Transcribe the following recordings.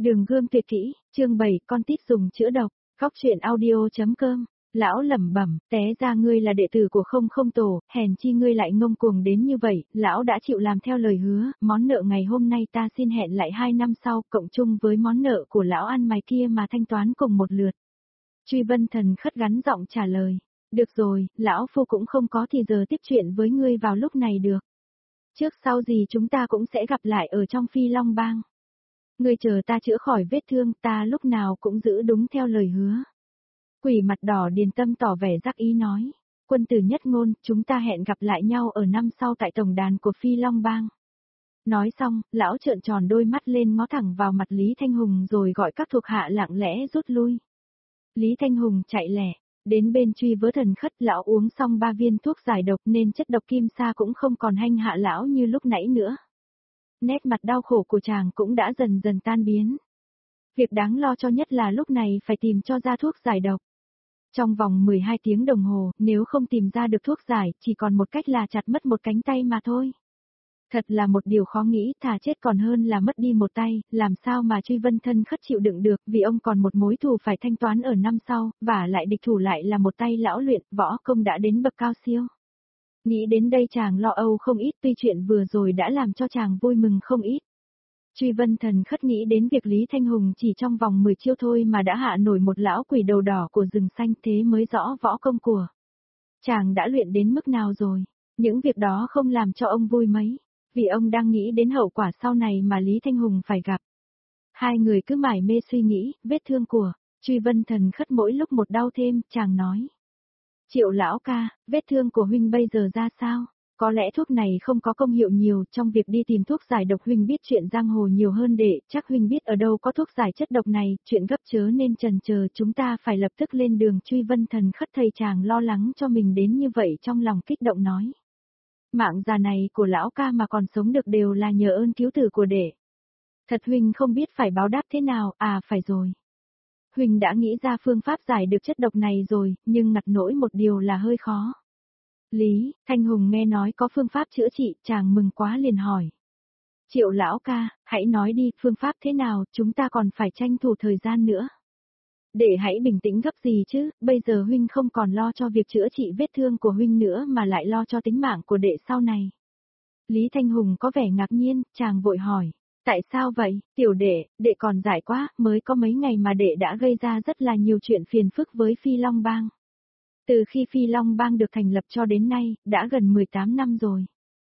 Đường gươm tuyệt kỹ, chương 7, con tít dùng chữa độc, Góc truyện audio.com. Lão lẩm bẩm, té ra ngươi là đệ tử của không không tổ, hèn chi ngươi lại ngông cuồng đến như vậy, lão đã chịu làm theo lời hứa, món nợ ngày hôm nay ta xin hẹn lại 2 năm sau, cộng chung với món nợ của lão ăn mày kia mà thanh toán cùng một lượt. Truy Vân Thần khất gắn giọng trả lời, được rồi, lão phu cũng không có thì giờ tiếp chuyện với ngươi vào lúc này được. Trước sau gì chúng ta cũng sẽ gặp lại ở trong Phi Long Bang. Ngươi chờ ta chữa khỏi vết thương, ta lúc nào cũng giữ đúng theo lời hứa. Quỷ mặt đỏ Điền Tâm tỏ vẻ đắc ý nói, quân tử nhất ngôn, chúng ta hẹn gặp lại nhau ở năm sau tại tổng đàn của Phi Long Bang. Nói xong, lão trợn tròn đôi mắt lên ngó thẳng vào mặt Lý Thanh Hùng rồi gọi các thuộc hạ lặng lẽ rút lui. Lý Thanh Hùng chạy lẻ, đến bên Truy Vớ Thần khất, lão uống xong 3 viên thuốc giải độc nên chất độc kim sa cũng không còn hành hạ lão như lúc nãy nữa. Nét mặt đau khổ của chàng cũng đã dần dần tan biến. Việc đáng lo cho nhất là lúc này phải tìm cho ra thuốc giải độc. Trong vòng 12 tiếng đồng hồ, nếu không tìm ra được thuốc giải, chỉ còn một cách là chặt mất một cánh tay mà thôi. Thật là một điều khó nghĩ, thà chết còn hơn là mất đi một tay, làm sao mà Truy Vân Thân khất chịu đựng được, vì ông còn một mối thù phải thanh toán ở năm sau, và lại địch thủ lại là một tay lão luyện, võ công đã đến bậc cao siêu. Nghĩ đến đây chàng lo âu không ít, tuy chuyện vừa rồi đã làm cho chàng vui mừng không ít. Truy Vân Thần khất nghĩ đến việc Lý Thanh Hùng chỉ trong vòng 10 chiêu thôi mà đã hạ nổi một lão quỷ đầu đỏ của rừng xanh, thế mới rõ võ công của chàng đã luyện đến mức nào rồi. Những việc đó không làm cho ông vui mấy, vì ông đang nghĩ đến hậu quả sau này mà Lý Thanh Hùng phải gặp. Hai người cứ mải mê suy nghĩ, vết thương của Truy Vân Thần khất mỗi lúc một đau thêm, chàng nói. Triệu lão ca, vết thương của huynh bây giờ ra sao? Có lẽ thuốc này không có công hiệu nhiều, trong việc đi tìm thuốc giải độc huynh biết chuyện giang hồ nhiều hơn để, chắc huynh biết ở đâu có thuốc giải chất độc này, chuyện gấp chớ nên chần chờ, chúng ta phải lập tức lên đường. Truy Vân Thần khất thầy chàng lo lắng cho mình đến như vậy trong lòng kích động nói. Mạng già này của lão ca mà còn sống được đều là nhờ ơn cứu tử của đệ. Thật huynh không biết phải báo đáp thế nào, phải rồi. Huynh đã nghĩ ra phương pháp giải được chất độc này rồi, nhưng ngặt nỗi một điều là hơi khó. Lý Thanh Hùng nghe nói có phương pháp chữa trị, chàng mừng quá liền hỏi. Triệu lão ca, hãy nói đi, phương pháp thế nào, chúng ta còn phải tranh thủ thời gian nữa. Để hãy bình tĩnh gấp gì chứ, bây giờ huynh không còn lo cho việc chữa trị vết thương của huynh nữa mà lại lo cho tính mạng của đệ sau này. Lý Thanh Hùng có vẻ ngạc nhiên, chàng vội hỏi. Tại sao vậy, tiểu đệ còn dại quá, mới có mấy ngày mà đệ đã gây ra rất là nhiều chuyện phiền phức với Phi Long Bang. Từ khi Phi Long Bang được thành lập cho đến nay, đã gần 18 năm rồi.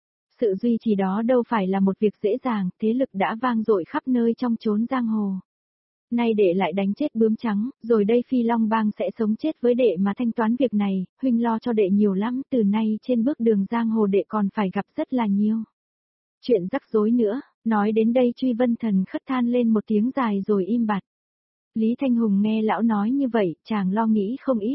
Sự duy trì đó đâu phải là một việc dễ dàng, thế lực đã vang dội khắp nơi trong chốn giang hồ. Nay đệ lại đánh chết bướm trắng, rồi đây Phi Long Bang sẽ sống chết với đệ mà thanh toán việc này, huynh lo cho đệ nhiều lắm, từ nay trên bước đường giang hồ đệ còn phải gặp rất là nhiều chuyện rắc rối nữa. Nói đến đây Truy Vân Thần khất than lên một tiếng dài rồi im bặt. Lý Thanh Hùng nghe lão nói như vậy, chàng lo nghĩ không ít.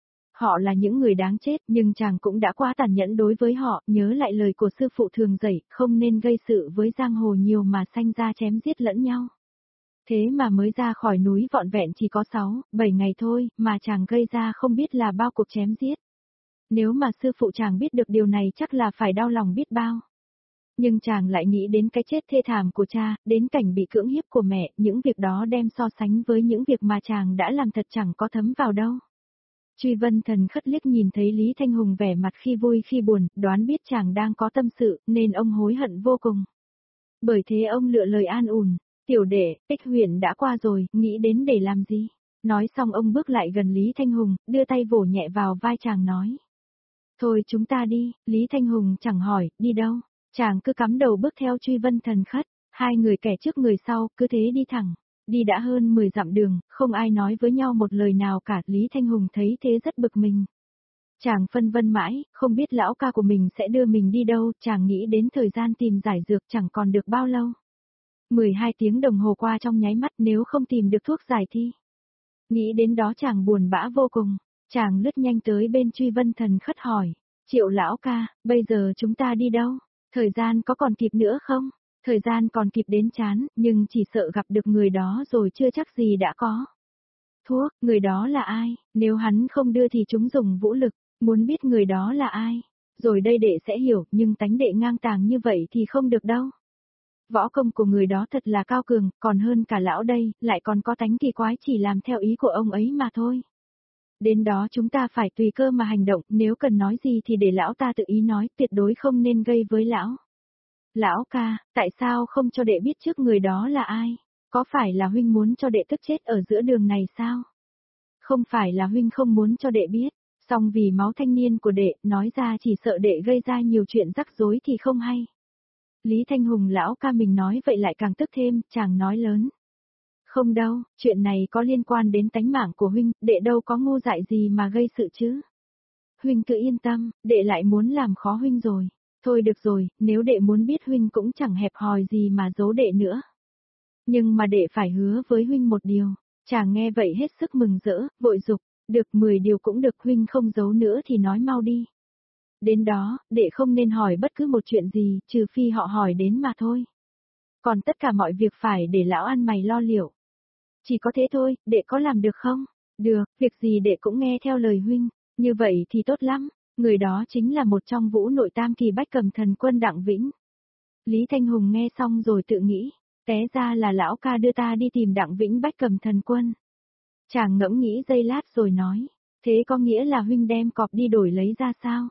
Họ là những người đáng chết, nhưng chàng cũng đã quá tàn nhẫn đối với họ, nhớ lại lời của sư phụ thường dạy, không nên gây sự với giang hồ nhiều mà sanh ra chém giết lẫn nhau. Thế mà mới ra khỏi núi vọn vẹn chỉ có 6-7 ngày thôi, mà chàng gây ra không biết là bao cuộc chém giết. Nếu mà sư phụ chàng biết được điều này chắc là phải đau lòng biết bao. Nhưng chàng lại nghĩ đến cái chết thê thảm của cha, đến cảnh bị cưỡng hiếp của mẹ, những việc đó đem so sánh với những việc mà chàng đã làm thật chẳng có thấm vào đâu. Truy Vân Thần khất liếc nhìn thấy Lý Thanh Hùng vẻ mặt khi vui khi buồn, đoán biết chàng đang có tâm sự, nên ông hối hận vô cùng. Bởi thế ông lựa lời an ủi, tiểu đệ, Tích Huyền đã qua rồi, nghĩ đến để làm gì? Nói xong ông bước lại gần Lý Thanh Hùng, đưa tay vỗ nhẹ vào vai chàng nói. Thôi chúng ta đi, Lý Thanh Hùng chẳng hỏi, đi đâu? Chàng cứ cắm đầu bước theo Truy Vân Thần khất, hai người kẻ trước người sau, cứ thế đi thẳng. Đi đã hơn 10 dặm đường, không ai nói với nhau một lời nào cả, Lý Thanh Hùng thấy thế rất bực mình. Chàng phân vân mãi, không biết lão ca của mình sẽ đưa mình đi đâu, chàng nghĩ đến thời gian tìm giải dược chẳng còn được bao lâu. 12 tiếng đồng hồ qua trong nháy mắt, nếu không tìm được thuốc giải thì. Nghĩ đến đó chàng buồn bã vô cùng, chàng lướt nhanh tới bên Truy Vân Thần khất hỏi, Triệu lão ca, bây giờ chúng ta đi đâu? Thời gian có còn kịp nữa không? Thời gian còn kịp đến chán, nhưng chỉ sợ gặp được người đó rồi chưa chắc gì đã có. Thuốc, người đó là ai? Nếu hắn không đưa thì chúng dùng vũ lực, muốn biết người đó là ai? Rồi đây đệ sẽ hiểu, nhưng tánh đệ ngang tàng như vậy thì không được đâu. Võ công của người đó thật là cao cường, còn hơn cả lão đây, lại còn có tánh kỳ quái chỉ làm theo ý của ông ấy mà thôi. Đến đó chúng ta phải tùy cơ mà hành động, nếu cần nói gì thì để lão ta tự ý nói, tuyệt đối không nên gây với lão. Lão ca, tại sao không cho đệ biết trước người đó là ai? Có phải là huynh muốn cho đệ tức chết ở giữa đường này sao? Không phải là huynh không muốn cho đệ biết, song vì máu thanh niên của đệ, nói ra chỉ sợ đệ gây ra nhiều chuyện rắc rối thì không hay. Lý Thanh Hùng lão ca mình nói vậy lại càng tức thêm, chàng nói lớn. Không đâu, chuyện này có liên quan đến tánh mạng của huynh, đệ đâu có ngu dại gì mà gây sự chứ. Huynh cứ yên tâm, đệ lại muốn làm khó huynh rồi. Thôi được rồi, nếu đệ muốn biết huynh cũng chẳng hẹp hòi gì mà giấu đệ nữa. Nhưng mà đệ phải hứa với huynh một điều. Chàng nghe vậy hết sức mừng rỡ, vội dục, được 10 điều cũng được, huynh không giấu nữa thì nói mau đi. Đến đó, đệ không nên hỏi bất cứ một chuyện gì, trừ phi họ hỏi đến mà thôi. Còn tất cả mọi việc phải để lão ăn mày lo liệu. Chỉ có thế thôi, đệ có làm được không? Được, việc gì đệ cũng nghe theo lời huynh, như vậy thì tốt lắm, người đó chính là một trong vũ nội tam kỳ Bách Cầm Thần Quân Đặng Vĩnh. Lý Thanh Hùng nghe xong rồi tự nghĩ, té ra là lão ca đưa ta đi tìm Đặng Vĩnh Bách Cầm Thần Quân. Chàng ngẫm nghĩ giây lát rồi nói, thế có nghĩa là huynh đem cọp đi đổi lấy ra sao?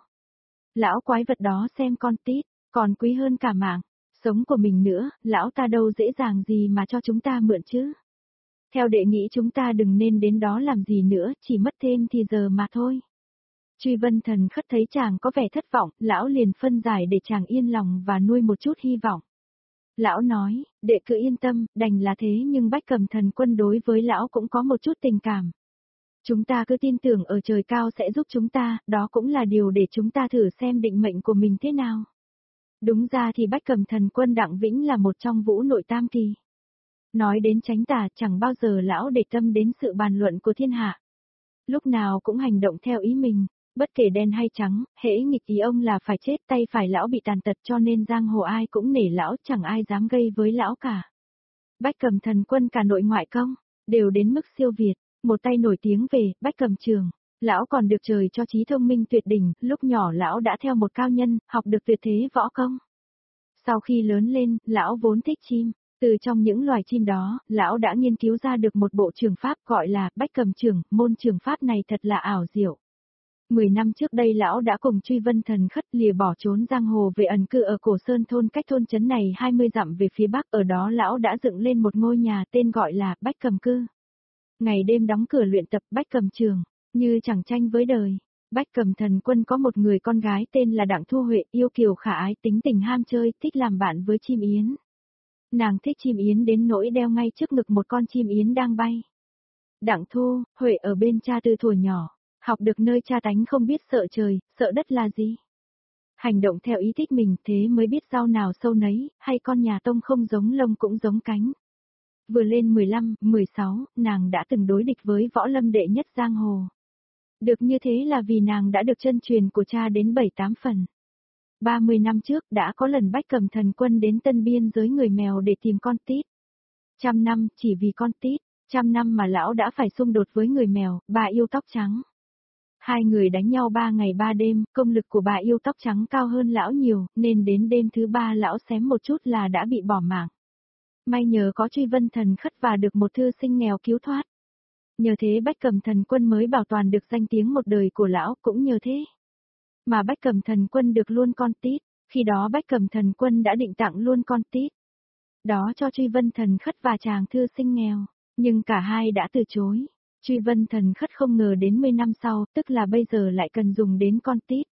Lão quái vật đó xem con tít, còn quý hơn cả mạng, sống của mình nữa, lão ta đâu dễ dàng gì mà cho chúng ta mượn chứ. Theo đệ nghĩ chúng ta đừng nên đến đó làm gì nữa, chỉ mất thêm thì giờ mà thôi. Truy Vân Thần Khất thấy chàng có vẻ thất vọng, lão liền phân giải để chàng yên lòng và nuôi một chút hy vọng. Lão nói, đệ cứ yên tâm, đành là thế nhưng Bách Cầm Thần Quân đối với lão cũng có một chút tình cảm. Chúng ta cứ tin tưởng ở trời cao sẽ giúp chúng ta, đó cũng là điều để chúng ta thử xem định mệnh của mình thế nào. Đúng ra thì Bách Cầm Thần Quân Đặng Vĩnh là một trong vũ nội tam kỳ. Nói đến tránh tà chẳng bao giờ lão để tâm đến sự bàn luận của thiên hạ. Lúc nào cũng hành động theo ý mình, bất kể đen hay trắng, hễ nghịch ý ông là phải chết, tay phải lão bị tàn tật cho nên giang hồ ai cũng nể lão, chẳng ai dám gây với lão cả. Bách Cầm Thần Quân cả nội ngoại công, đều đến mức siêu việt, một tay nổi tiếng về Bách Cầm Trường. Lão còn được trời cho trí thông minh tuyệt đỉnh, lúc nhỏ lão đã theo một cao nhân, học được tuyệt thế võ công. Sau khi lớn lên, lão vốn thích chim. Từ trong những loài chim đó, lão đã nghiên cứu ra được một bộ trường pháp gọi là Bách Cầm Trường, môn trường pháp này thật là ảo diệu. 10 năm trước đây lão đã cùng Truy Vân Thần Khất lìa bỏ trốn giang hồ về ẩn cư ở Cổ Sơn thôn cách thôn trấn này 20 dặm về phía bắc, ở đó lão đã dựng lên một ngôi nhà tên gọi là Bách Cầm Cư. Ngày đêm đóng cửa luyện tập Bách Cầm Trường, như chẳng tranh với đời. Bách Cầm Thần Quân có một người con gái tên là Đặng Thu Huệ, yêu kiều khả ái, tính tình ham chơi, thích làm bạn với chim yến. Nàng thích chim yến đến nỗi đeo ngay trước ngực một con chim yến đang bay. Đặng Thu Huệ ở bên cha từ thuở nhỏ, học được nơi cha tánh không biết sợ trời, sợ đất là gì. Hành động theo ý thích mình thế mới biết rau nào sâu nấy, hay con nhà tông không giống lông cũng giống cánh. Vừa lên 15, 16, nàng đã từng đối địch với võ lâm đệ nhất giang hồ. Được như thế là vì nàng đã được chân truyền của cha đến 7-8 phần. 30 năm trước đã có lần Bách Cầm Thần Quân đến Tân Biên giới người mèo để tìm con tít. 100 năm chỉ vì con tít, 100 năm mà lão đã phải xung đột với người mèo, bà yêu tóc trắng. Hai người đánh nhau 3 ngày 3 đêm, công lực của bà yêu tóc trắng cao hơn lão nhiều, nên đến đêm thứ 3 lão xém một chút là đã bị bỏ mạng. May nhờ có Truy Vân Thần Khất và được một thư sinh nghèo cứu thoát. Nhờ thế Bách Cầm Thần Quân mới bảo toàn được danh tiếng một đời của lão, cũng nhờ thế mà Bách Cầm Thần Quân được luôn con tít, khi đó Bách Cầm Thần Quân đã định tặng luôn con tít. Đó cho Truy Vân Thần Khất và chàng thư sinh nghèo, nhưng cả hai đã từ chối. Truy Vân Thần Khất không ngờ đến 10 năm sau, tức là bây giờ lại cần dùng đến con tít.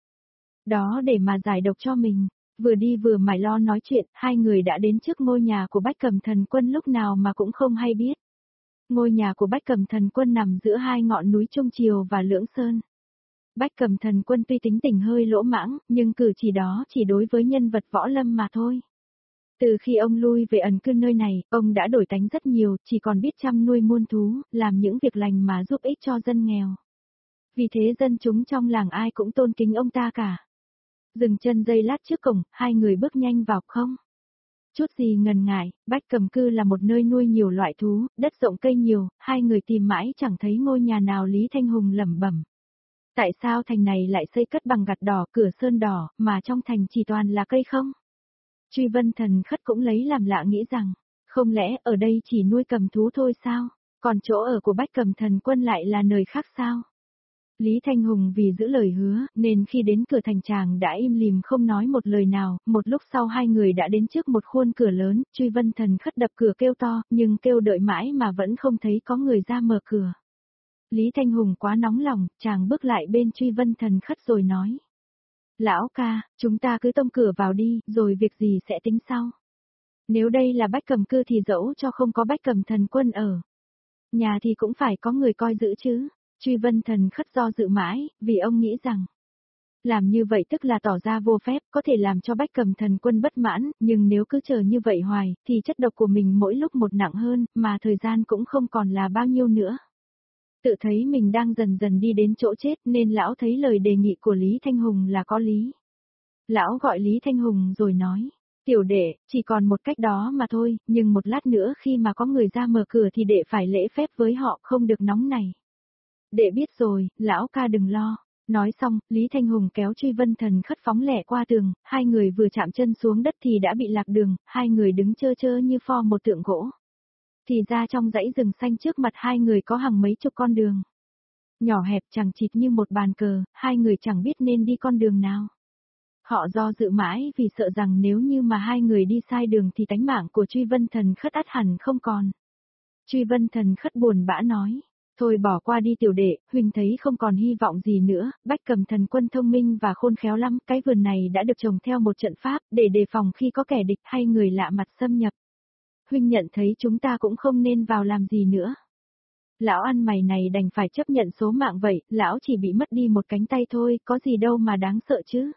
Đó để mà giải độc cho mình, vừa đi vừa mải lo nói chuyện, hai người đã đến trước ngôi nhà của Bách Cầm Thần Quân lúc nào mà cũng không hay biết. Ngôi nhà của Bách Cầm Thần Quân nằm giữa hai ngọn núi Trung Triều và Lưỡng Sơn. Bách Cầm Thần Quân tuy tính tình hơi lỗ mãng, nhưng cử chỉ đó chỉ đối với nhân vật võ lâm mà thôi. Từ khi ông lui về ẩn cư nơi này, ông đã đổi tánh rất nhiều, chỉ còn biết chăm nuôi muôn thú, làm những việc lành mà giúp ích cho dân nghèo. Vì thế dân chúng trong làng ai cũng tôn kính ông ta cả. Dừng chân giây lát trước cổng, hai người bước nhanh vào không. Chút gì ngần ngại, Bách Cầm Cư là một nơi nuôi nhiều loại thú, đất rộng cây nhiều, hai người tìm mãi chẳng thấy ngôi nhà nào. Lý Thanh Hùng lẩm bẩm. Tại sao thành này lại xây cất bằng gạch đỏ, cửa sơn đỏ, mà trong thành chỉ toàn là cây không? Truy Vân Thần Khất cũng lấy làm lạ nghĩ rằng, không lẽ ở đây chỉ nuôi cầm thú thôi sao? Còn chỗ ở của Bách Cầm Thần Quân lại là nơi khác sao? Lý Thanh Hùng vì giữ lời hứa, nên khi đến cửa thành chàng đã im lìm không nói một lời nào, một lúc sau hai người đã đến trước một khuôn cửa lớn, Truy Vân Thần Khất đập cửa kêu to, nhưng kêu đợi mãi mà vẫn không thấy có người ra mở cửa. Lý Thanh Hùng quá nóng lòng, chàng bước lại bên Truy Vân Thần Khất rồi nói. Lão ca, chúng ta cứ tông cửa vào đi, rồi việc gì sẽ tính sau. Nếu đây là Bách Cầm Cư thì dẫu cho không có Bách Cầm Thần Quân ở nhà thì cũng phải có người coi giữ chứ. Truy Vân Thần Khất do dự mãi, vì ông nghĩ rằng, làm như vậy tức là tỏ ra vô phép, có thể làm cho Bách Cầm Thần Quân bất mãn, nhưng nếu cứ chờ như vậy hoài, thì chất độc của mình mỗi lúc một nặng hơn, mà thời gian cũng không còn là bao nhiêu nữa. Tự thấy mình đang dần dần đi đến chỗ chết nên lão thấy lời đề nghị của Lý Thanh Hùng là có lý. Lão gọi Lý Thanh Hùng rồi nói, tiểu đệ, chỉ còn một cách đó mà thôi, nhưng một lát nữa khi mà có người ra mở cửa thì đệ phải lễ phép với họ, không được nóng này. Đệ biết rồi, lão ca đừng lo. Nói xong, Lý Thanh Hùng kéo Truy Vân Thần Khất phóng lẻ qua tường, hai người vừa chạm chân xuống đất thì đã bị lạc đường, hai người đứng chơ chơ như pho một tượng gỗ. Thì ra trong dãy rừng xanh trước mặt hai người có hàng mấy chục con đường. Nhỏ hẹp chẳng chịt như một bàn cờ, hai người chẳng biết nên đi con đường nào. Họ do dự mãi vì sợ rằng nếu như mà hai người đi sai đường thì tánh mạng của Truy Vân Thần Khất ắt hẳn không còn. Truy Vân Thần Khất buồn bã nói. Thôi bỏ qua đi tiểu đệ, huynh thấy không còn hy vọng gì nữa, Bách Cầm Thần Quân thông minh và khôn khéo lắm, cái vườn này đã được trồng theo một trận pháp, để đề phòng khi có kẻ địch hay người lạ mặt xâm nhập. Huynh nhận thấy chúng ta cũng không nên vào làm gì nữa. Lão ăn mày này đành phải chấp nhận số mạng vậy, lão chỉ bị mất đi một cánh tay thôi, có gì đâu mà đáng sợ chứ.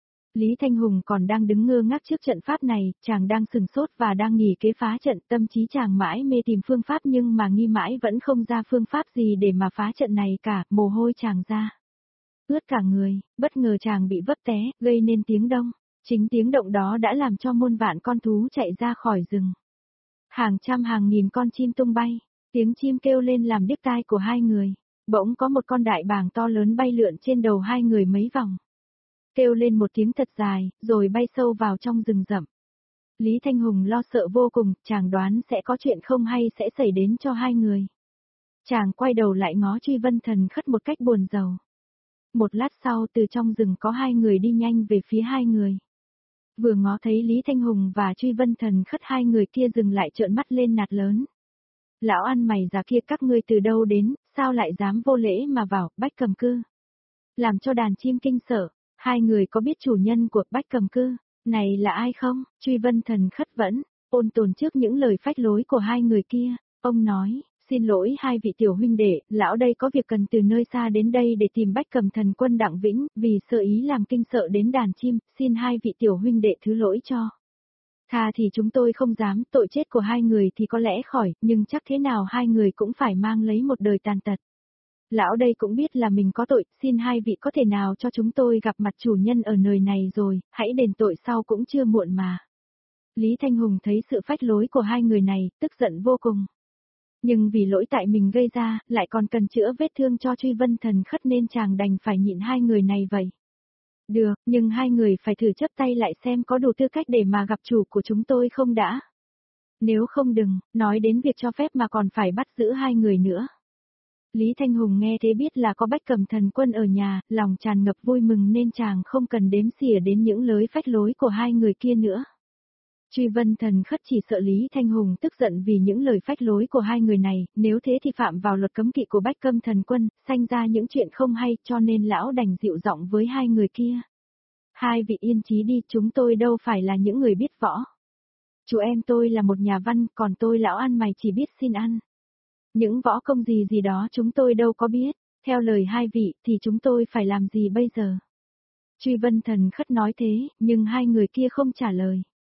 Lý Thanh Hùng còn đang đứng ngơ ngác trước trận pháp này, chàng đang sừng sốt và đang nghỉ kế phá trận, tâm trí chàng mãi mê tìm phương pháp nhưng mà nghi mãi vẫn không ra phương pháp gì để mà phá trận này cả, mồ hôi chàng ra. Ướt cả người, bất ngờ chàng bị vấp té, gây nên tiếng động. Chính tiếng động đó đã làm cho muôn vạn con thú chạy ra khỏi rừng. Hàng trăm hàng nghìn con chim tung bay, tiếng chim kêu lên làm điếc tai của hai người. Bỗng có một con đại bàng to lớn bay lượn trên đầu hai người mấy vòng. Kêu lên một tiếng thật dài, rồi bay sâu vào trong rừng rậm. Lý Thanh Hùng lo sợ vô cùng, chàng đoán sẽ có chuyện không hay sẽ xảy đến cho hai người. Chàng quay đầu lại ngó Truy Vân Thần Khất một cách buồn rầu. Một lát sau từ trong rừng có hai người đi nhanh về phía hai người. Vừa ngó thấy Lý Thanh Hùng và Truy Vân Thần Khất hai người kia dừng lại trợn mắt lên nạt lớn. Lão ăn mày già kia các ngươi từ đâu đến, sao lại dám vô lễ mà vào, Bách Cầm Cư. Làm cho đàn chim kinh sợ. Hai người có biết chủ nhân của Bách Cầm Cư này là ai không? Truy Vân Thần Khất vẫn ôn tồn trước những lời phách lối của hai người kia. Ông nói, xin lỗi hai vị tiểu huynh đệ, lão đây có việc cần từ nơi xa đến đây để tìm Bách Cầm Thần Quân Đặng Vĩnh, vì sợ ý làm kinh sợ đến đàn chim, xin hai vị tiểu huynh đệ thứ lỗi cho. Tha thì chúng tôi không dám, tội chết của hai người thì có lẽ khỏi, nhưng chắc thế nào hai người cũng phải mang lấy một đời tàn tật. Lão đây cũng biết là mình có tội, xin hai vị có thể nào cho chúng tôi gặp mặt chủ nhân ở nơi này rồi, hãy đền tội sau cũng chưa muộn mà. Lý Thanh Hùng thấy sự phách lối của hai người này, tức giận vô cùng. Nhưng vì lỗi tại mình gây ra, lại còn cần chữa vết thương cho Truy Vân Thần Khất nên chàng đành phải nhịn hai người này vậy. Được, nhưng hai người phải thử chấp tay lại xem có đủ tư cách để mà gặp chủ của chúng tôi không đã. Nếu không đừng, nói đến việc cho phép mà còn phải bắt giữ hai người nữa. Lý Thanh Hùng nghe thế biết là có Bách Cầm Thần Quân ở nhà, lòng tràn ngập vui mừng nên chàng không cần đếm xỉa đến những lời phách lối của hai người kia nữa. Truy Vân Thần Khất chỉ sợ Lý Thanh Hùng tức giận vì những lời phách lối của hai người này, nếu thế thì phạm vào luật cấm kỵ của Bách Cầm Thần Quân, sanh ra những chuyện không hay cho nên lão đành dịu giọng với hai người kia. Hai vị yên chí đi, chúng tôi đâu phải là những người biết võ. Chú em tôi là một nhà văn, còn tôi lão ăn mày chỉ biết xin ăn. Những võ công gì gì đó chúng tôi đâu có biết, theo lời hai vị thì chúng tôi phải làm gì bây giờ? Truy Vân Thần Khất nói thế, nhưng hai người kia không trả lời.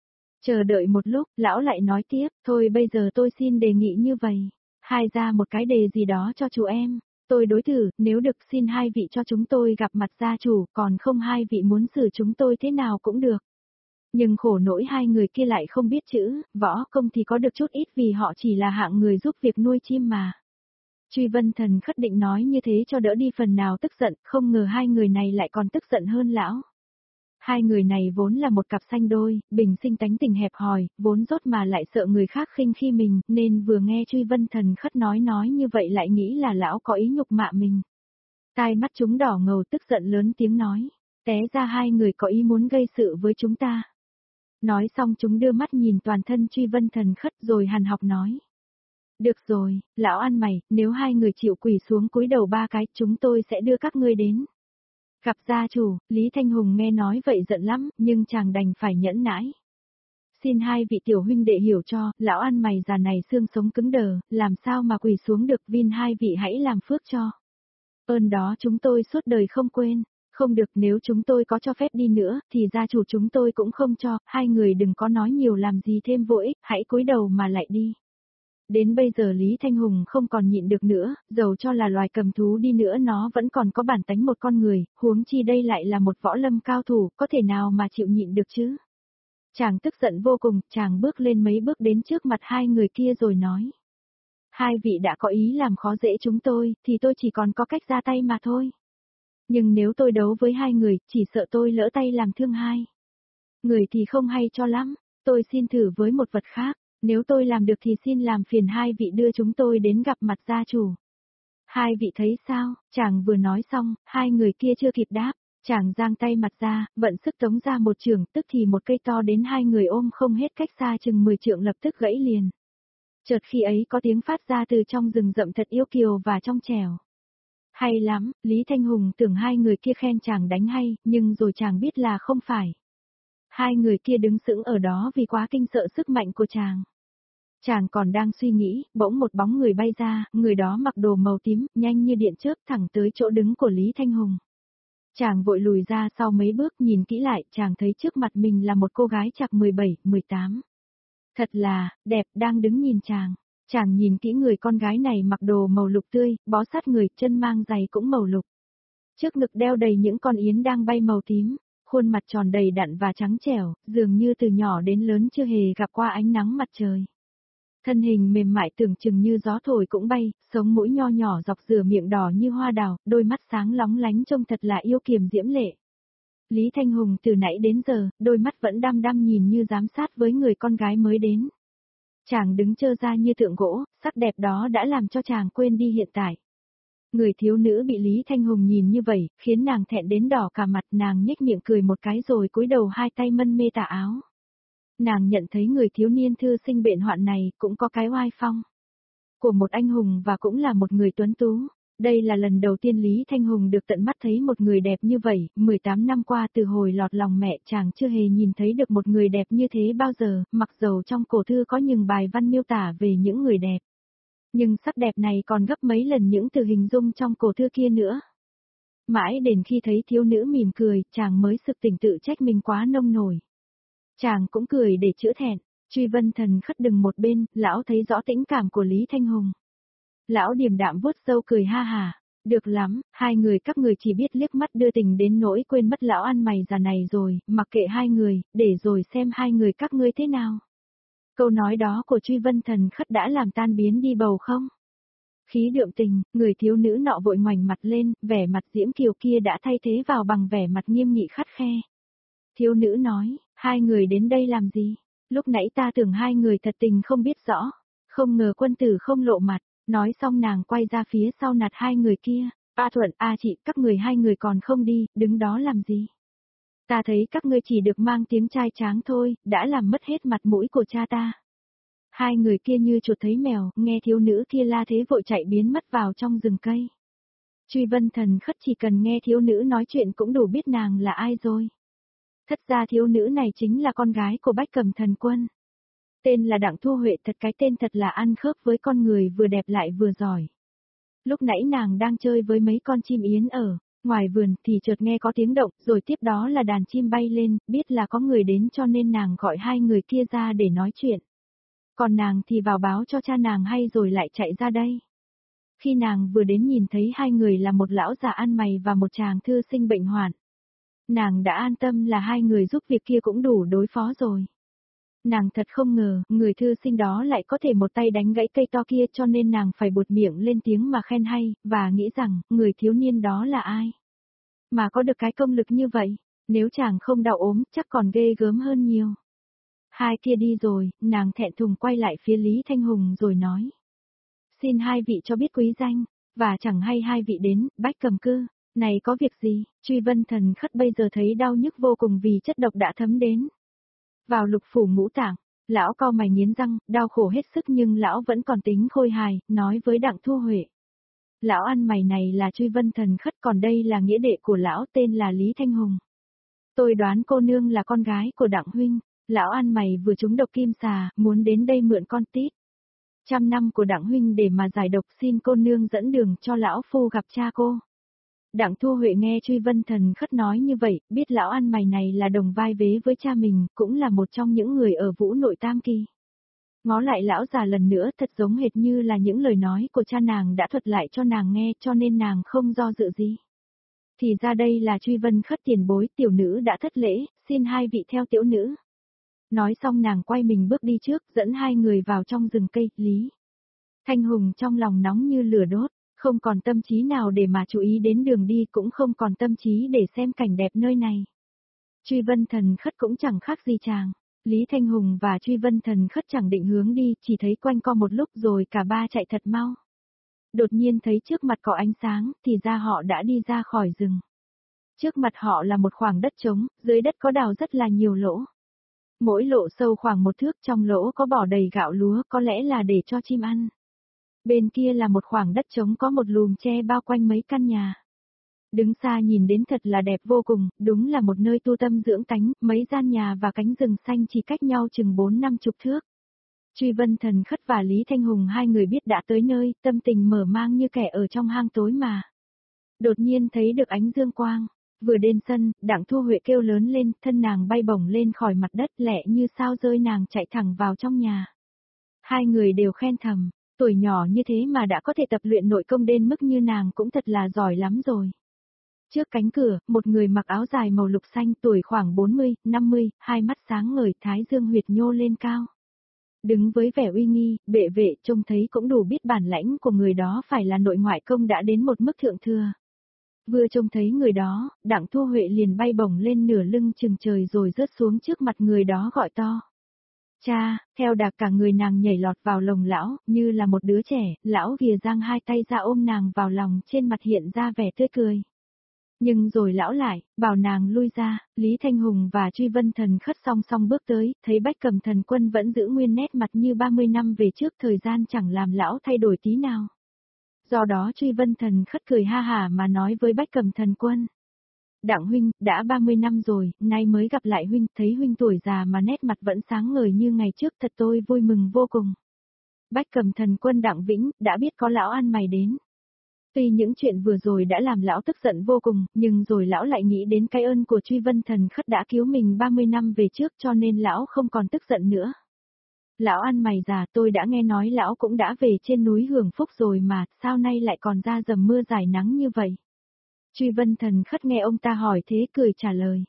Chờ đợi một lúc, lão lại nói tiếp, thôi bây giờ tôi xin đề nghị như vậy. Hai ra một cái đề gì đó cho chú em, tôi đối thử, nếu được xin hai vị cho chúng tôi gặp mặt gia chủ, còn không hai vị muốn xử chúng tôi thế nào cũng được. Nhưng khổ nỗi hai người kia lại không biết chữ, võ công thì có được chút ít vì họ chỉ là hạng người giúp việc nuôi chim mà. Truy Vân Thần Khất định nói như thế cho đỡ đi phần nào tức giận, không ngờ hai người này lại còn tức giận hơn lão. Hai người này vốn là một cặp sanh đôi, bình sinh tánh tình hẹp hòi, vốn dốt mà lại sợ người khác khinh khi mình, nên vừa nghe Truy Vân Thần Khất nói như vậy lại nghĩ là lão có ý nhục mạ mình. Tai mắt chúng đỏ ngầu tức giận lớn tiếng nói, té ra hai người có ý muốn gây sự với chúng ta. Nói xong chúng đưa mắt nhìn toàn thân Truy Vân Thần Khất rồi hàn học nói. Được rồi, lão ăn mày, nếu hai người chịu quỳ xuống cúi đầu 3 cái, chúng tôi sẽ đưa các ngươi đến. Gặp gia chủ, Lý Thanh Hùng nghe nói vậy giận lắm, nhưng chàng đành phải nhẫn nãi. Xin hai vị tiểu huynh đệ hiểu cho, lão ăn mày già này xương sống cứng đờ, làm sao mà quỳ xuống được, vin hai vị hãy làm phước cho. Ơn đó chúng tôi suốt đời không quên. Không được, nếu chúng tôi có cho phép đi nữa, thì gia chủ chúng tôi cũng không cho, hai người đừng có nói nhiều làm gì thêm vô ích, hãy cúi đầu mà lại đi. Đến bây giờ Lý Thanh Hùng không còn nhịn được nữa, dầu cho là loài cầm thú đi nữa nó vẫn còn có bản tánh một con người, huống chi đây lại là một võ lâm cao thủ, có thể nào mà chịu nhịn được chứ. Chàng tức giận vô cùng, chàng bước lên mấy bước đến trước mặt hai người kia rồi nói. Hai vị đã có ý làm khó dễ chúng tôi, thì tôi chỉ còn có cách ra tay mà thôi. Nhưng nếu tôi đấu với hai người, chỉ sợ tôi lỡ tay làm thương hai người thì không hay cho lắm, tôi xin thử với một vật khác. Nếu tôi làm được thì xin làm phiền hai vị đưa chúng tôi đến gặp mặt gia chủ. Hai vị thấy sao? Chàng vừa nói xong, hai người kia chưa kịp đáp. Chàng giang tay mặt ra, vận sức tống ra một trường, tức thì một cây to đến hai người ôm không hết cách xa chừng 10 trượng lập tức gãy liền. Chợt khi ấy có tiếng phát ra từ trong rừng rậm thật yêu kiều và trong trẻo. Hay lắm, Lý Thanh Hùng tưởng hai người kia khen chàng đánh hay, nhưng rồi chàng biết là không phải. Hai người kia đứng sững ở đó vì quá kinh sợ sức mạnh của chàng. Chàng còn đang suy nghĩ, bỗng một bóng người bay ra, người đó mặc đồ màu tím, nhanh như điện chớp thẳng tới chỗ đứng của Lý Thanh Hùng. Chàng vội lùi ra sau mấy bước nhìn kỹ lại, chàng thấy trước mặt mình là một cô gái chạc 17, 18. Thật là, đẹp, đang đứng nhìn chàng. Chàng nhìn kỹ người con gái này mặc đồ màu lục tươi, bó sát người, chân mang giày cũng màu lục. Trước ngực đeo đầy những con yến đang bay màu tím, khuôn mặt tròn đầy đặn và trắng trẻo, dường như từ nhỏ đến lớn chưa hề gặp qua ánh nắng mặt trời. Thân hình mềm mại tưởng chừng như gió thổi cũng bay, sống mũi nho nhỏ dọc rửa miệng đỏ như hoa đào, đôi mắt sáng lóng lánh trông thật là yêu kiều diễm lệ. Lý Thanh Hùng từ nãy đến giờ, đôi mắt vẫn đăm đăm nhìn như giám sát với người con gái mới đến. Chàng đứng trơ ra như tượng gỗ, sắc đẹp đó đã làm cho chàng quên đi hiện tại. Người thiếu nữ bị Lý Thanh Hùng nhìn như vậy, khiến nàng thẹn đến đỏ cả mặt, nàng nhếch miệng cười một cái rồi cúi đầu hai tay mân mê tà áo. Nàng nhận thấy người thiếu niên thư sinh bệnh hoạn này cũng có cái oai phong của một anh hùng và cũng là một người tuấn tú. Đây là lần đầu tiên Lý Thanh Hùng được tận mắt thấy một người đẹp như vậy, 18 năm qua từ hồi lọt lòng mẹ chàng chưa hề nhìn thấy được một người đẹp như thế bao giờ, mặc dầu trong cổ thư có những bài văn miêu tả về những người đẹp. Nhưng sắc đẹp này còn gấp mấy lần những từ hình dung trong cổ thư kia nữa. Mãi đến khi thấy thiếu nữ mỉm cười, chàng mới sực tỉnh tự trách mình quá nông nổi. Chàng cũng cười để chữa thẹn, Truy Vân Thần Khất đừng một bên, lão thấy rõ tĩnh cảm của Lý Thanh Hùng. Lão điềm đạm vuốt râu cười ha hà, được lắm, hai người các người chỉ biết liếc mắt đưa tình đến nỗi quên mất lão ăn mày già này rồi, mặc kệ hai người, để rồi xem hai người các ngươi thế nào. Câu nói đó của Truy Vân Thần Khất đã làm tan biến đi bầu không? Khí đượm tình, người thiếu nữ nọ vội ngoảnh mặt lên, vẻ mặt diễm kiều kia đã thay thế vào bằng vẻ mặt nghiêm nghị khắt khe. Thiếu nữ nói, hai người đến đây làm gì? Lúc nãy ta tưởng hai người thật tình không biết rõ, không ngờ quân tử không lộ mặt. Nói xong nàng quay ra phía sau nạt hai người kia, A Thuận, A chị, các người hai người còn không đi, đứng đó làm gì? Ta thấy các ngươi chỉ được mang tiếng trai tráng thôi, đã làm mất hết mặt mũi của cha ta. Hai người kia như chuột thấy mèo, nghe thiếu nữ kia la thế vội chạy biến mất vào trong rừng cây. Truy Vân Thần Khất chỉ cần nghe thiếu nữ nói chuyện cũng đủ biết nàng là ai rồi. Thật ra thiếu nữ này chính là con gái của Bách Cầm Thần Quân. Tên là Đặng Thu Huệ, thật cái tên thật là ăn khớp với con người vừa đẹp lại vừa giỏi. Lúc nãy nàng đang chơi với mấy con chim yến ở ngoài vườn thì chợt nghe có tiếng động, rồi tiếp đó là đàn chim bay lên, biết là có người đến cho nên nàng gọi hai người kia ra để nói chuyện. Còn nàng thì vào báo cho cha nàng hay rồi lại chạy ra đây. Khi nàng vừa đến nhìn thấy hai người là một lão già ăn mày và một chàng thư sinh bệnh hoạn. Nàng đã an tâm là hai người giúp việc kia cũng đủ đối phó rồi. Nàng thật không ngờ, người thư sinh đó lại có thể một tay đánh gãy cây to kia cho nên nàng phải buột miệng lên tiếng mà khen hay, và nghĩ rằng, người thiếu niên đó là ai? Mà có được cái công lực như vậy? Nếu chàng không đau ốm, chắc còn ghê gớm hơn nhiều. Hai kia đi rồi, nàng thẹn thùng quay lại phía Lý Thanh Hùng rồi nói. Xin hai vị cho biết quý danh, và chẳng hay hai vị đến, Bách Cầm Cư, này có việc gì, Truy Vân Thần Khất bây giờ thấy đau nhức vô cùng vì chất độc đã thấm đến. Vào lục phủ ngũ tạng, lão cau mày nghiến răng, đau khổ hết sức nhưng lão vẫn còn tính khôi hài, nói với Đặng Thu Huệ. Lão ăn mày này là Truy Vân Thần Khất, còn đây là nghĩa đệ của lão tên là Lý Thanh Hùng. Tôi đoán cô nương là con gái của Đặng huynh, lão ăn mày vừa trúng độc kim xà, muốn đến đây mượn con tít. 100 năm của Đặng huynh để mà giải độc, xin cô nương dẫn đường cho lão phu gặp cha cô. Đặng Thu Huệ nghe Truy Vân Thần Khất nói như vậy, biết lão ăn mày này là đồng vai vế với cha mình, cũng là một trong những người ở Vũ Nội Tam Kỳ. Ngó lại lão già lần nữa thật giống hệt như là những lời nói của cha nàng đã thuật lại cho nàng nghe, cho nên nàng không do dự gì. Thì ra đây là Truy Vân Khất tiền bối, tiểu nữ đã thất lễ, xin hai vị theo tiểu nữ. Nói xong nàng quay mình bước đi trước, dẫn hai người vào trong rừng cây. Lý Thanh Hùng trong lòng nóng như lửa đốt, không còn tâm trí nào để mà chú ý đến đường đi, cũng không còn tâm trí để xem cảnh đẹp nơi này. Truy Vân Thần Khất cũng chẳng khác gì chàng. Lý Thanh Hùng và Truy Vân Thần Khất chẳng định hướng đi, chỉ thấy quanh co một lúc rồi cả ba chạy thật mau. Đột nhiên thấy trước mặt có ánh sáng, thì ra họ đã đi ra khỏi rừng. Trước mặt họ là một khoảng đất trống, dưới đất có đào rất là nhiều lỗ. Mỗi lỗ sâu khoảng 1 thước, trong lỗ có bỏ đầy gạo lúa, có lẽ là để cho chim ăn. Bên kia là một khoảng đất trống có một lùm tre bao quanh mấy căn nhà. Đứng xa nhìn đến thật là đẹp vô cùng, đúng là một nơi tu tâm dưỡng tánh, mấy gian nhà và cánh rừng xanh chỉ cách nhau chừng 4-50 thước. Truy Vân Thần Khất và Lý Thanh Hùng hai người biết đã tới nơi, tâm tình mở mang như kẻ ở trong hang tối mà. Đột nhiên thấy được ánh dương quang, vừa đến sân, Đặng Thu Huệ kêu lớn lên, thân nàng bay bổng lên khỏi mặt đất lẹ như sao rơi, nàng chạy thẳng vào trong nhà. Hai người đều khen thầm, tuổi nhỏ như thế mà đã có thể tập luyện nội công đến mức như nàng cũng thật là giỏi lắm rồi. Trước cánh cửa, một người mặc áo dài màu lục xanh, tuổi khoảng 40, 50, hai mắt sáng ngời, thái dương huyệt nhô lên cao. Đứng với vẻ uy nghi, bệ vệ trông thấy cũng đủ biết bản lãnh của người đó phải là nội ngoại công đã đến một mức thượng thừa. Vừa trông thấy người đó, Đặng Thu Huệ liền bay bổng lên nửa lưng chừng trời rồi rớt xuống trước mặt người đó gọi to. Cha, theo đà cả người nàng nhảy lọt vào lồng lão, như là một đứa trẻ, lão ghìa giang hai tay ra ôm nàng vào lòng, trên mặt hiện ra vẻ tươi cười. Nhưng rồi lão lại, bảo nàng lui ra. Lý Thanh Hùng và Truy Vân Thần Khất song song bước tới, thấy Bách Cầm Thần Quân vẫn giữ nguyên nét mặt như 30 năm về trước, thời gian chẳng làm lão thay đổi tí nào. Do đó Truy Vân Thần Khất cười ha hả mà nói với Bách Cầm Thần Quân. Đặng huynh, đã 30 năm rồi, nay mới gặp lại huynh, thấy huynh tuổi già mà nét mặt vẫn sáng ngời như ngày trước, thật tôi vui mừng vô cùng. Bách Cầm Thần Quân Đặng Vĩnh, đã biết có lão ăn mày đến. Tuy những chuyện vừa rồi đã làm lão tức giận vô cùng, nhưng rồi lão lại nghĩ đến cái ơn của Truy Vân Thần Khất đã cứu mình 30 năm về trước, cho nên lão không còn tức giận nữa. Lão ăn mày già, tôi đã nghe nói lão cũng đã về trên núi hưởng phúc rồi mà, sao nay lại còn ra dầm mưa dài nắng như vậy? Truy Vân Thần Khất nghe ông ta hỏi thế cười trả lời.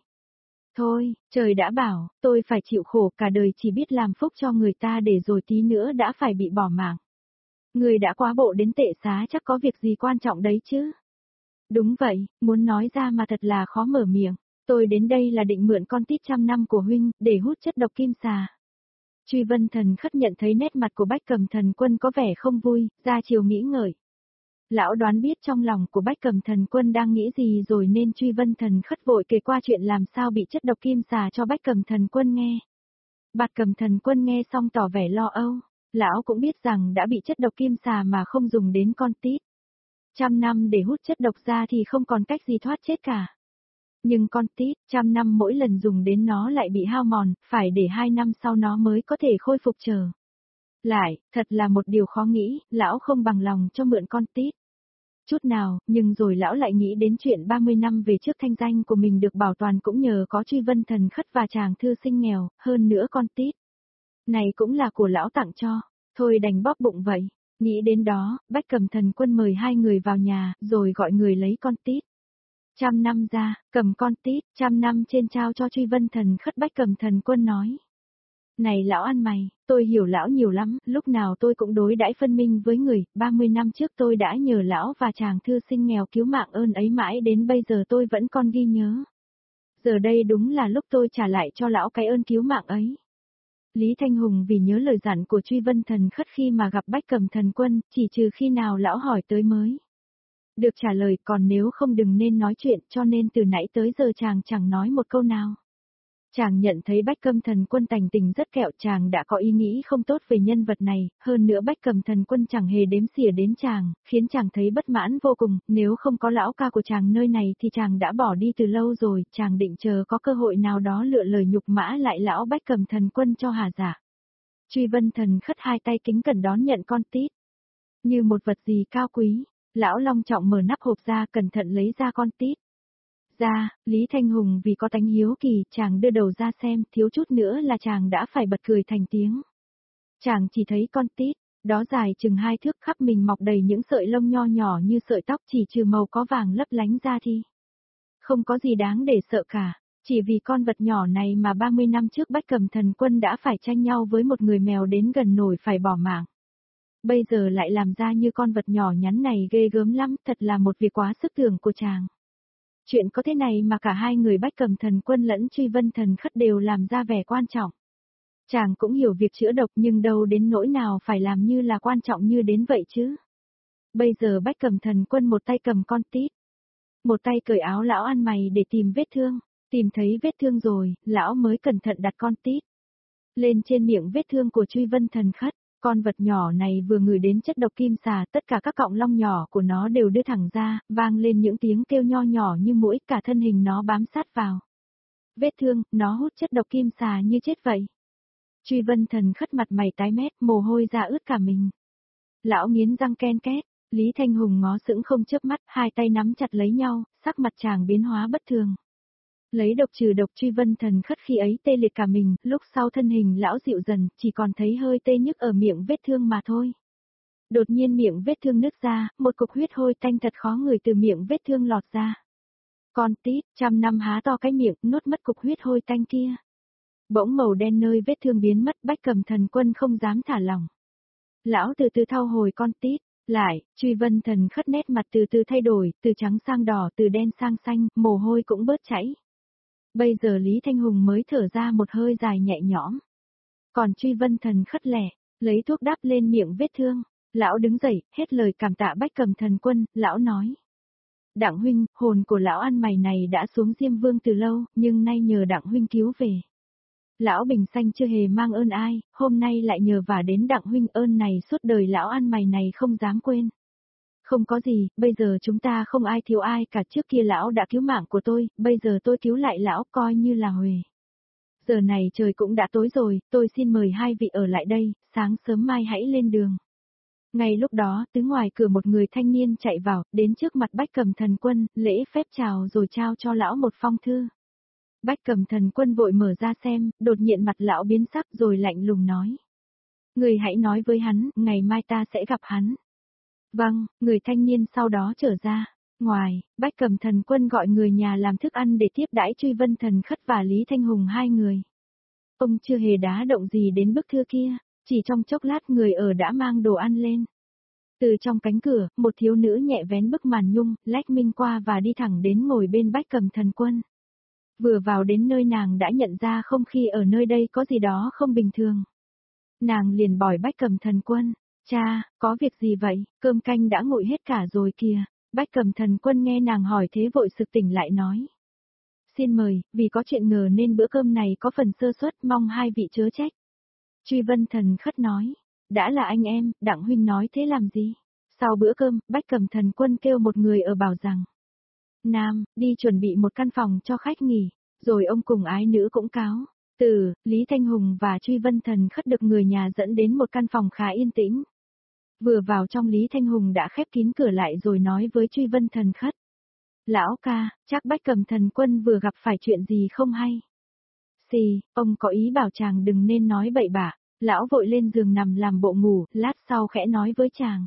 Thôi, trời đã bảo, tôi phải chịu khổ cả đời chỉ biết làm phúc cho người ta để rồi tí nữa đã phải bị bỏ mạng. Người đã quá bộ đến tệ xá chắc có việc gì quan trọng đấy chứ. Đúng vậy, muốn nói ra mà thật là khó mở miệng. Tôi đến đây là định mượn con tít 100 năm của huynh, để hút chất độc kim xà. Truy Vân Thần Khất nhận thấy nét mặt của Bách Cầm Thần Quân có vẻ không vui, ra chiều nghĩ ngợi. Lão đoán biết trong lòng của Bách Cầm Thần Quân đang nghĩ gì rồi nên Truy Vân Thần Khất vội kể qua chuyện làm sao bị chất độc kim xà cho Bách Cầm Thần Quân nghe. Bạt Cầm Thần Quân nghe xong tỏ vẻ lo âu. Lão cũng biết rằng đã bị chất độc kim xà mà không dùng đến con tít. 100 năm để hút chất độc ra thì không còn cách gì thoát chết cả. Nhưng con tít, 100 năm mỗi lần dùng đến nó lại bị hao mòn, phải để 2 năm sau nó mới có thể khôi phục trở lại, thật là một điều khó nghĩ, lão không bằng lòng cho mượn con tít. Chút nào, nhưng rồi lão lại nghĩ đến chuyện 30 năm về trước thanh danh của mình được bảo toàn cũng nhờ có Truy Vân Thần Khất và chàng thư sinh nghèo, hơn nữa con tít này cũng là của lão tặng cho. Thôi đành bóp bụng vậy. Nghĩ đến đó, Bách Cầm Thần Quân mời hai người vào nhà, rồi gọi người lấy con tít. 100 năm ra, cầm con tít, 100 năm trên trao cho Truy Vân Thần Khất. Bách Cầm Thần Quân nói. Này lão ăn mày, tôi hiểu lão nhiều lắm, lúc nào tôi cũng đối đãi phân minh với người, 30 năm trước tôi đã nhờ lão và chàng thư sinh nghèo cứu mạng, ơn ấy mãi đến bây giờ tôi vẫn còn ghi nhớ. Giờ đây đúng là lúc tôi trả lại cho lão cái ơn cứu mạng ấy. Lý Thanh Hùng vì nhớ lời dặn của Truy Vân Thần Khất khi mà gặp Bách Cầm Thần Quân, chỉ trừ khi nào lão hỏi tới mới được trả lời, còn nếu không đừng nên nói chuyện, cho nên từ nãy tới giờ chàng chẳng nói một câu nào. Chàng nhận thấy Bách Cầm Thần Quân tành tình rất kẹo, chàng đã có ý nghĩ không tốt về nhân vật này, hơn nữa Bách Cầm Thần Quân chẳng hề đếm xỉa đến chàng, khiến chàng thấy bất mãn vô cùng, nếu không có lão ca của chàng nơi này thì chàng đã bỏ đi từ lâu rồi, chàng định chờ có cơ hội nào đó lựa lời nhục mã lại lão Bách Cầm Thần Quân cho hà dạ. Truy Vân Thần Khất hai tay kính cẩn đón nhận con tít. Như một vật gì cao quý, lão long trọng mở nắp hộp ra cẩn thận lấy ra con tít. Ra, Lý Thanh Hùng vì có tánh hiếu kỳ, chàng đưa đầu ra xem, thiếu chút nữa là chàng đã phải bật cười thành tiếng. Chàng chỉ thấy con tít, đó dài chừng 2 thước, khắp mình mọc đầy những sợi lông nho nhỏ như sợi tóc, chỉ trừ màu có vàng lấp lánh ra thì không có gì đáng để sợ cả, chỉ vì con vật nhỏ này mà 30 năm trước Bách Cầm Thần Quân đã phải tranh nhau với một người mèo đến gần nổi phải bỏ mạng. Bây giờ lại làm ra như con vật nhỏ nhắn này ghê gớm lắm, thật là một việc quá sức tưởng của chàng. Chuyện có thế này mà cả hai người Bách Cầm Thần Quân lẫn Truy Vân Thần Khất đều làm ra vẻ quan trọng. Chàng cũng hiểu việc chữa độc nhưng đâu đến nỗi nào phải làm như là quan trọng như đến vậy chứ. Bây giờ Bách Cầm Thần Quân một tay cầm con tít, một tay cởi áo lão ăn mày để tìm vết thương, tìm thấy vết thương rồi, lão mới cẩn thận đặt con tít lên trên miệng vết thương của Truy Vân Thần Khất. Con vật nhỏ này vừa ngửi đến chất độc kim xà, tất cả các cọng lông nhỏ của nó đều đưa thẳng ra, vang lên những tiếng kêu nho nhỏ như muỗi, cả thân hình nó bám sát vào vết thương, nó hút chất độc kim xà như chết vậy. Truy Vân Thần Khất mặt mày tái mét, mồ hôi ra ướt cả mình. Lão nghiến răng ken két, Lý Thanh Hùng ngó sững không chớp mắt, hai tay nắm chặt lấy nhau, sắc mặt chàng biến hóa bất thường. Lấy độc trừ độc, Truy Vân Thần Khất khi ấy tê liệt cả mình, lúc sau thân hình lão dịu dần, chỉ còn thấy hơi tê nhức ở miệng vết thương mà thôi. Đột nhiên miệng vết thương nứt ra, một cục huyết hôi tanh thật khó ngửi từ miệng vết thương lọt ra. Con tít, 100 năm há to cái miệng, nuốt mất cục huyết hôi tanh kia. Bỗng màu đen nơi vết thương biến mất, Bách Cầm Thần Quân không dám thả lỏng. Lão từ từ thao hồi con tít lại, Truy Vân Thần Khất nét mặt từ từ thay đổi, từ trắng sang đỏ, từ đen sang xanh, mồ hôi cũng bớt chảy. Bây giờ Lý Thanh Hùng mới thở ra một hơi dài nhẹ nhõm. Còn Truy Vân Thần Khất lẻ, lấy thuốc đắp lên miệng vết thương. Lão đứng dậy, hết lời cảm tạ Bách Cầm Thần Quân, lão nói. Đặng huynh, hồn của lão ăn mày này đã xuống Diêm Vương từ lâu, nhưng nay nhờ Đặng huynh cứu về. Lão bình sanh chưa hề mang ơn ai, hôm nay lại nhờ vả đến Đặng huynh, ơn này suốt đời lão ăn mày này không dám quên. Không có gì, bây giờ chúng ta không ai thiếu ai cả, trước kia lão đã cứu mạng của tôi, bây giờ tôi cứu lại lão, coi như là huề. Giờ này trời cũng đã tối rồi, tôi xin mời hai vị ở lại đây, sáng sớm mai hãy lên đường. Ngay lúc đó, từ ngoài cửa một người thanh niên chạy vào, đến trước mặt Bách Cầm Thần Quân, lễ phép chào rồi trao cho lão một phong thư. Bách Cầm Thần Quân vội mở ra xem, đột nhiên mặt lão biến sắc rồi lạnh lùng nói. Người hãy nói với hắn, ngày mai ta sẽ gặp hắn. Vâng, người thanh niên sau đó trở ra. Ngoài, Bách Cầm Thần Quân gọi người nhà làm thức ăn để tiếp đãi Truy Vân Thần Khất và Lý Thanh Hùng hai người. Ông chưa hề đá động gì đến bức thư kia, chỉ trong chốc lát người ở đã mang đồ ăn lên. Từ trong cánh cửa, một thiếu nữ nhẹ vén bức màn nhung, lách minh qua và đi thẳng đến ngồi bên Bách Cầm Thần Quân. Vừa vào đến nơi nàng đã nhận ra không khí ở nơi đây có gì đó không bình thường. Nàng liền bỏi Bách Cầm Thần Quân. Cha, có việc gì vậy, cơm canh đã nguội hết cả rồi kìa. Bách Cầm Thần Quân nghe nàng hỏi thế vội sực tỉnh lại nói. Xin mời, vì có chuyện ngờ nên bữa cơm này có phần sơ suất, mong hai vị chớ trách. Truy Vân Thần Khất nói. Đã là anh em, Đặng huynh nói thế làm gì? Sau bữa cơm, Bách Cầm Thần Quân kêu một người ở bảo rằng. Nam, đi chuẩn bị một căn phòng cho khách nghỉ, rồi ông cùng ái nữ cũng cáo. Từ, Lý Thanh Hùng và Truy Vân Thần Khất được người nhà dẫn đến một căn phòng khá yên tĩnh. Vừa vào trong Lý Thanh Hùng đã khép kín cửa lại rồi nói với Truy Vân Thần Khất. Lão ca, chắc Bách Cầm Thần Quân vừa gặp phải chuyện gì không hay? Xì, ông có ý bảo chàng đừng nên nói bậy bạ. Lão vội lên giường nằm làm bộ ngủ, lát sau khẽ nói với chàng.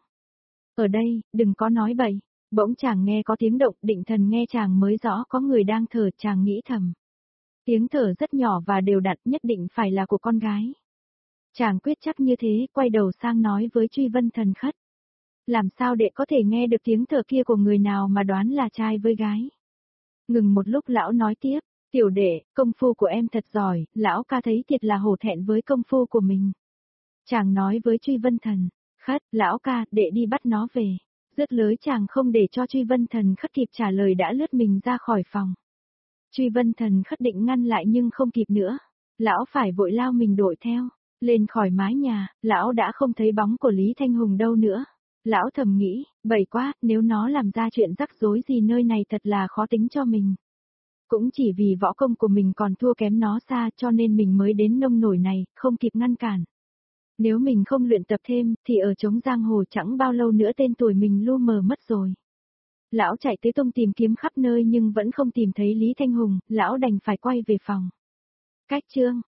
Ở đây, đừng có nói bậy. Bỗng chàng nghe có tiếng động, định thần nghe chàng mới rõ có người đang thở, chàng nghĩ thầm. Tiếng thở rất nhỏ và đều đặn, nhất định phải là của con gái. Chàng quyết chắc như thế, quay đầu sang nói với Truy Vân Thần Khất. Làm sao để có thể nghe được tiếng thở kia của người nào mà đoán là trai với gái? Ngừng một lúc lão nói tiếp, Tiểu đệ, công phu của em thật giỏi, lão ca thấy thiệt là hổ thẹn với công phu của mình. Chàng nói với Truy Vân Thần, khất, lão ca, đệ đi bắt nó về. Dứt lời chàng không để cho Truy Vân Thần khất kịp trả lời đã lướt mình ra khỏi phòng. Truy Vân Thần khất định ngăn lại nhưng không kịp nữa. Lão phải vội lao mình đội theo. Lên khỏi mái nhà, lão đã không thấy bóng của Lý Thanh Hùng đâu nữa. Lão thầm nghĩ, bậy quá, nếu nó làm ra chuyện rắc rối gì nơi này thật là khó tính cho mình. Cũng chỉ vì võ công của mình còn thua kém nó xa cho nên mình mới đến nông nổi này, không kịp ngăn cản. Nếu mình không luyện tập thêm, thì ở trống giang hồ chẳng bao lâu nữa tên tuổi mình lu mờ mất rồi. Lão chạy tới tung tìm kiếm khắp nơi nhưng vẫn không tìm thấy Lý Thanh Hùng, lão đành phải quay về phòng. Cách chương